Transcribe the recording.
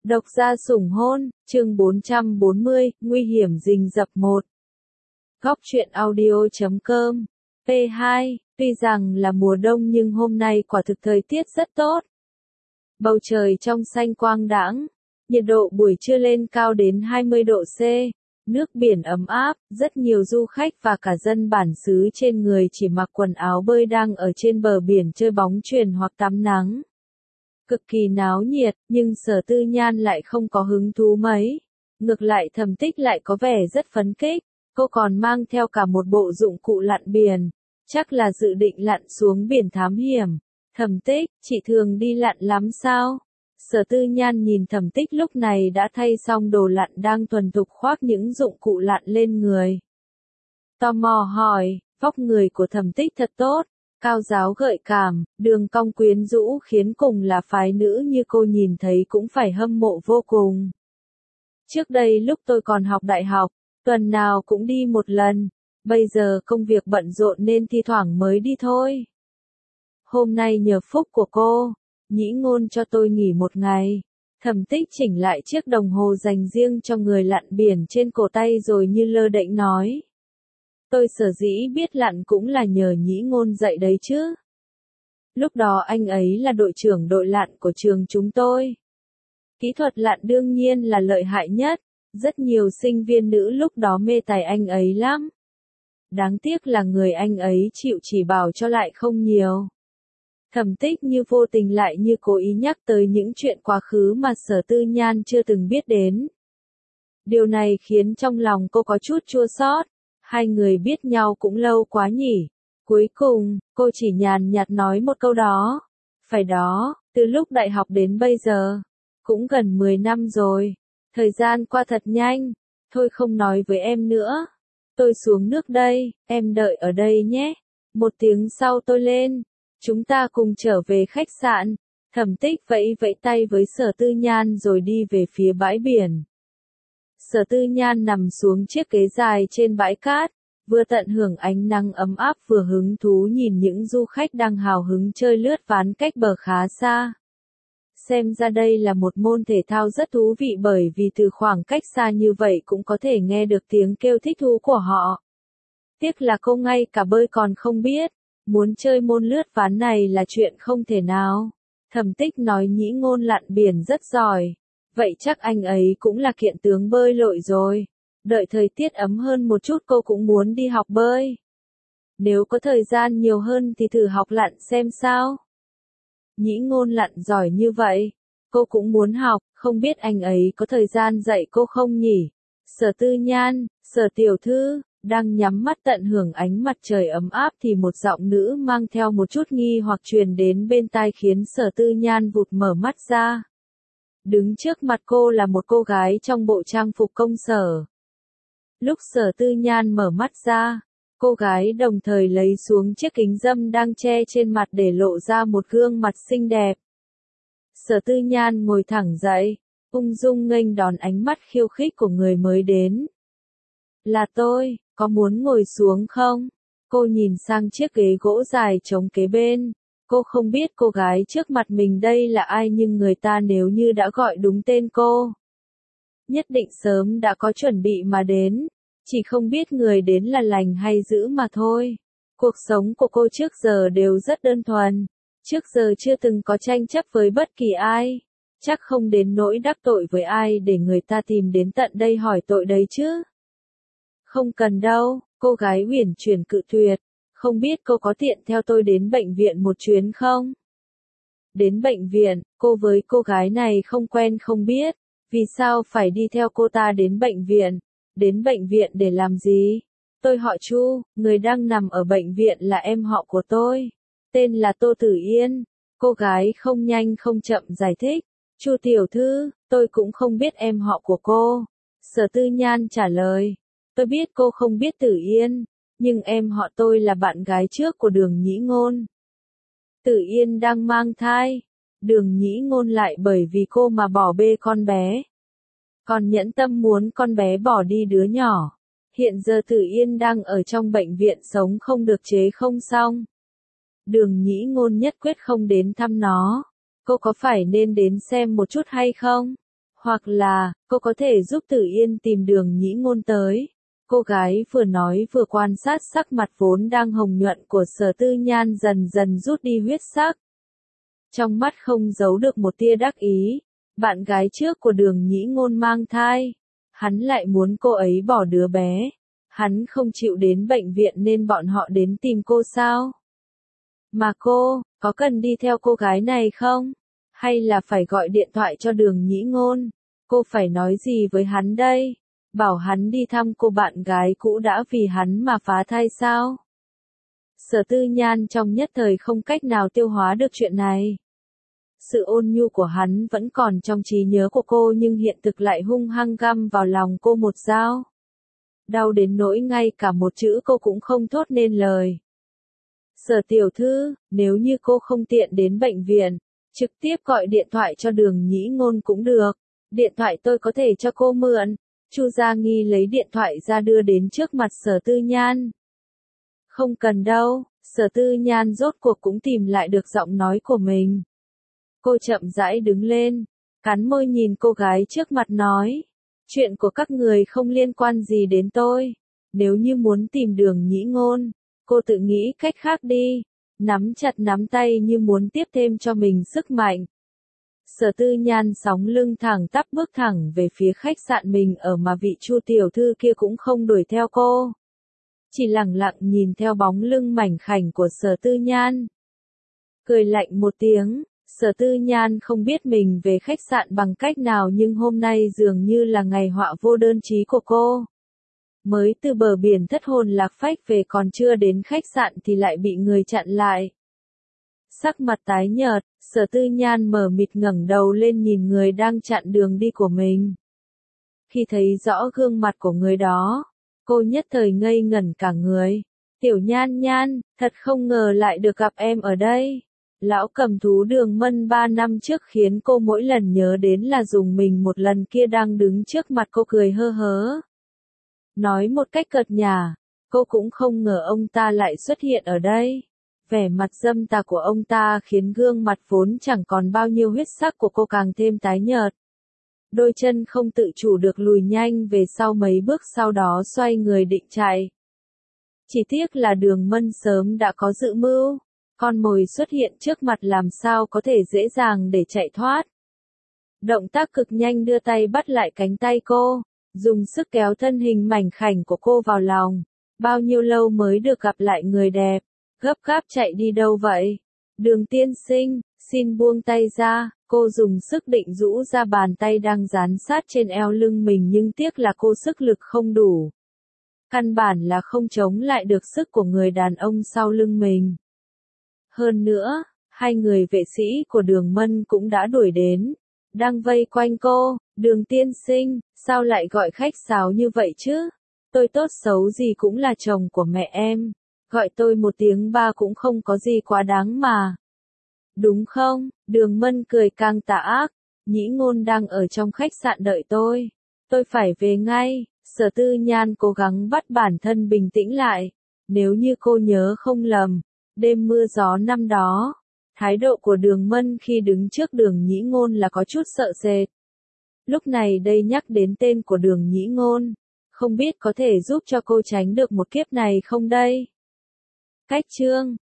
Độc gia sủng hôn, chương 440, nguy hiểm rình rập 1. Góc truyện audio.com. P2, tuy rằng là mùa đông nhưng hôm nay quả thực thời tiết rất tốt. Bầu trời trong xanh quang đãng, nhiệt độ buổi trưa lên cao đến 20 độ C, nước biển ấm áp, rất nhiều du khách và cả dân bản xứ trên người chỉ mặc quần áo bơi đang ở trên bờ biển chơi bóng chuyền hoặc tắm nắng. Cực kỳ náo nhiệt, nhưng Sở Tư Nhan lại không có hứng thú mấy. Ngược lại Thẩm Tích lại có vẻ rất phấn khích, cô còn mang theo cả một bộ dụng cụ lặn biển, chắc là dự định lặn xuống biển thám hiểm. Thẩm Tích, chị thường đi lặn lắm sao? Sở Tư Nhan nhìn Thẩm Tích lúc này đã thay xong đồ lặn đang thuần thục khoác những dụng cụ lặn lên người. Tò mò hỏi, vóc người của Thẩm Tích thật tốt. Cao giáo gợi cảm, đường cong quyến rũ khiến cùng là phái nữ như cô nhìn thấy cũng phải hâm mộ vô cùng. Trước đây lúc tôi còn học đại học, tuần nào cũng đi một lần, bây giờ công việc bận rộn nên thi thoảng mới đi thôi. Hôm nay nhờ phúc của cô, Nhĩ Ngôn cho tôi nghỉ một ngày. Thẩm Tích chỉnh lại chiếc đồng hồ dành riêng cho người lặn biển trên cổ tay rồi như lơ đễnh nói. Tôi sở dĩ biết lặn cũng là nhờ Nhĩ Ngôn dạy đấy chứ. Lúc đó anh ấy là đội trưởng đội lặn của trường chúng tôi. Kỹ thuật lặn đương nhiên là lợi hại nhất, rất nhiều sinh viên nữ lúc đó mê tài anh ấy lắm. Đáng tiếc là người anh ấy chịu chỉ bảo cho lại không nhiều. Thẩm Tích như vô tình lại như cố ý nhắc tới những chuyện quá khứ mà Sở Tư Nhan chưa từng biết đến. Điều này khiến trong lòng cô có chút chua xót. Hai người biết nhau cũng lâu quá nhỉ. Cuối cùng, cô chỉ nhàn nhạt nói một câu đó. Phải đó, từ lúc đại học đến bây giờ, cũng gần 10 năm rồi. Thời gian qua thật nhanh. Thôi không nói với em nữa. Tôi xuống nước đây, em đợi ở đây nhé. Một tiếng sau tôi lên. Chúng ta cùng trở về khách sạn. Thẩm Tích vẫy vẫy tay với Sở Tư Nhan rồi đi về phía bãi biển. Sở Tư Nhan nằm xuống chiếc ghế dài trên bãi cát, vừa tận hưởng ánh nắng ấm áp vừa hứng thú nhìn những du khách đang hào hứng chơi lướt ván cách bờ khá xa. Xem ra đây là một môn thể thao rất thú vị bởi vì từ khoảng cách xa như vậy cũng có thể nghe được tiếng kêu thích thú của họ. Tiếc là cô ngay cả bơi còn không biết, muốn chơi môn lướt ván này là chuyện không thể nào. Thẩm Tích nói Nhĩ Ngôn lặn biển rất giỏi. Vậy chắc anh ấy cũng là kiện tướng bơi lội rồi. Đợi thời tiết ấm hơn một chút cô cũng muốn đi học bơi. Nếu có thời gian nhiều hơn thì thử học lặn xem sao. Nhĩ Ngôn lặn giỏi như vậy. Cô cũng muốn học, không biết anh ấy có thời gian dạy cô không nhỉ? Sở Tư Nhan, Sở tiểu thư, đang nhắm mắt tận hưởng ánh mặt trời ấm áp thì một giọng nữ mang theo một chút nghi hoặc truyền đến bên tai khiến Sở Tư Nhan vụt mở mắt ra. Đứng trước mặt cô là một cô gái trong bộ trang phục công sở. Lúc Sở Tư Nhan mở mắt ra, cô gái đồng thời lấy xuống chiếc kính râm đang che trên mặt để lộ ra một gương mặt xinh đẹp. Sở Tư Nhan ngồi thẳng dậy, ung dung nghênh đón ánh mắt khiêu khích của người mới đến. Là tôi, có muốn ngồi xuống không? Cô nhìn sang chiếc ghế gỗ dài trống kế bên. Cô không biết cô gái trước mặt mình đây là ai nhưng người ta nếu như đã gọi đúng tên cô, nhất định sớm đã có chuẩn bị mà đến, chỉ không biết người đến là lành hay dữ mà thôi. Cuộc sống của cô trước giờ đều rất đơn thuần, trước giờ chưa từng có tranh chấp với bất kỳ ai, chắc không đến nỗi đắc tội với ai để người ta tìm đến tận đây hỏi tội đấy chứ. Không cần đâu, cô gái uyển chuyển cự tuyệt. Không biết cô có tiện theo tôi đến bệnh viện một chuyến không? Đến bệnh viện, cô với cô gái này không quen không biết, vì sao phải đi theo cô ta đến bệnh viện? Đến bệnh viện để làm gì? Tôi họ Chu, người đang nằm ở bệnh viện là em họ của tôi. Tên là Tô Tử Yên. Cô gái không nhanh không chậm giải thích. Chu tiểu thư, tôi cũng không biết em họ của cô. Sở Tư Nhan trả lời. Tôi biết cô không biết Tử Yên. Nhưng em họ tôi là bạn gái trước của Đường Nhĩ Ngôn. Tử Yên đang mang thai. Đường Nhĩ Ngôn lại bởi vì cô mà bỏ bê con bé. Còn nhẫn tâm muốn con bé bỏ đi đứa nhỏ. Hiện giờ Tử Yên đang ở trong bệnh viện sống không được chế không xong. Đường Nhĩ Ngôn nhất quyết không đến thăm nó. Cô có phải nên đến xem một chút hay không? Hoặc là, cô có thể giúp Tử Yên tìm Đường Nhĩ Ngôn tới. Cô gái vừa nói vừa quan sát sắc mặt vốn đang hồng nhuận của Sở Tư Nhan dần dần rút đi huyết sắc. Trong mắt không giấu được một tia đắc ý, bạn gái trước của Đường Nhĩ Ngôn mang thai. Hắn lại muốn cô ấy bỏ đứa bé. Hắn không chịu đến bệnh viện nên bọn họ đến tìm cô sao? Mà cô, có cần đi theo cô gái này không? Hay là phải gọi điện thoại cho Đường Nhĩ Ngôn? Cô phải nói gì với hắn đây? Bảo hắn đi thăm cô bạn gái cũ đã vì hắn mà phá thai sao? Sở Tư Nhan trong nhất thời không cách nào tiêu hóa được chuyện này. Sự ôn nhu của hắn vẫn còn trong trí nhớ của cô nhưng hiện thực lại hung hăng găm vào lòng cô một dao. Đau đến nỗi ngay cả một chữ cô cũng không thốt nên lời. Sở tiểu thư, nếu như cô không tiện đến bệnh viện, trực tiếp gọi điện thoại cho Đường Nhĩ Ngôn cũng được. Điện thoại tôi có thể cho cô mượn. Chu Gia Nghi lấy điện thoại ra đưa đến trước mặt Sở Tư Nhan. Không cần đâu, Sở Tư Nhan rốt cuộc cũng tìm lại được giọng nói của mình. Cô chậm rãi đứng lên, cắn môi nhìn cô gái trước mặt nói. Chuyện của các người không liên quan gì đến tôi. Nếu như muốn tìm Đường Nhĩ Ngôn, cô tự nghĩ cách khác đi. Nắm chặt nắm tay như muốn tiếp thêm cho mình sức mạnh. Sở Tư Nhan sóng lưng thẳng tắp bước thẳng về phía khách sạn mình ở mà vị Chu tiểu thư kia cũng không đuổi theo cô. Chỉ lặng lặng nhìn theo bóng lưng mảnh khảnh của Sở Tư Nhan. Cười lạnh một tiếng, Sở Tư Nhan không biết mình về khách sạn bằng cách nào nhưng hôm nay dường như là ngày họa vô đơn chí của cô. Mới từ bờ biển thất hồn lạc phách về còn chưa đến khách sạn thì lại bị người chặn lại. Sắc mặt tái nhợt, Sở Tư Nhan mờ mịt ngẩng đầu lên nhìn người đang chặn đường đi của mình. Khi thấy rõ gương mặt của người đó, cô nhất thời ngây ngẩn cả người. Tiểu Nhan Nhan, thật không ngờ lại được gặp em ở đây. Lão cầm thú Đường Mân 3 năm trước khiến cô mỗi lần nhớ đến là dùng mình một lần kia đang đứng trước mặt cô cười hơ hớ. Nói một cách cợt nhả, cô cũng không ngờ ông ta lại xuất hiện ở đây. Vẻ mặt dâm tà của ông ta khiến gương mặt vốn chẳng còn bao nhiêu huyết sắc của cô càng thêm tái nhợt. Đôi chân không tự chủ được lùi nhanh về sau mấy bước sau đó xoay người định chạy. Chỉ tiếc là Đường Mân sớm đã có dự mưu. Con mồi xuất hiện trước mặt làm sao có thể dễ dàng để chạy thoát. Động tác cực nhanh đưa tay bắt lại cánh tay cô, dùng sức kéo thân hình mảnh khảnh của cô vào lòng. Bao nhiêu lâu mới được gặp lại người đẹp, gấp gáp chạy đi đâu vậy? Đường tiên sinh, xin buông tay ra, cô dùng sức định rũ ra bàn tay đang dán sát trên eo lưng mình nhưng tiếc là cô sức lực không đủ. Căn bản là không chống lại được sức của người đàn ông sau lưng mình. Hơn nữa, hai người vệ sĩ của Đường Mân cũng đã đuổi đến, đang vây quanh cô. Đường tiên sinh, sao lại gọi khách sáo như vậy chứ? Tôi tốt xấu gì cũng là chồng của mẹ em, gọi tôi một tiếng ba cũng không có gì quá đáng mà. Đúng không? Đường Mân cười càng tà ác. Nhĩ Ngôn đang ở trong khách sạn đợi tôi. Tôi phải về ngay. Sở Tư Nhan cố gắng bắt bản thân bình tĩnh lại. Nếu như cô nhớ không lầm, đêm mưa gió năm đó, thái độ của Đường Mân khi đứng trước Đường Nhĩ Ngôn là có chút sợ sệt. Lúc này đây nhắc đến tên của Đường Nhĩ Ngôn, không biết có thể giúp cho cô tránh được một kiếp này không đây? Cách chương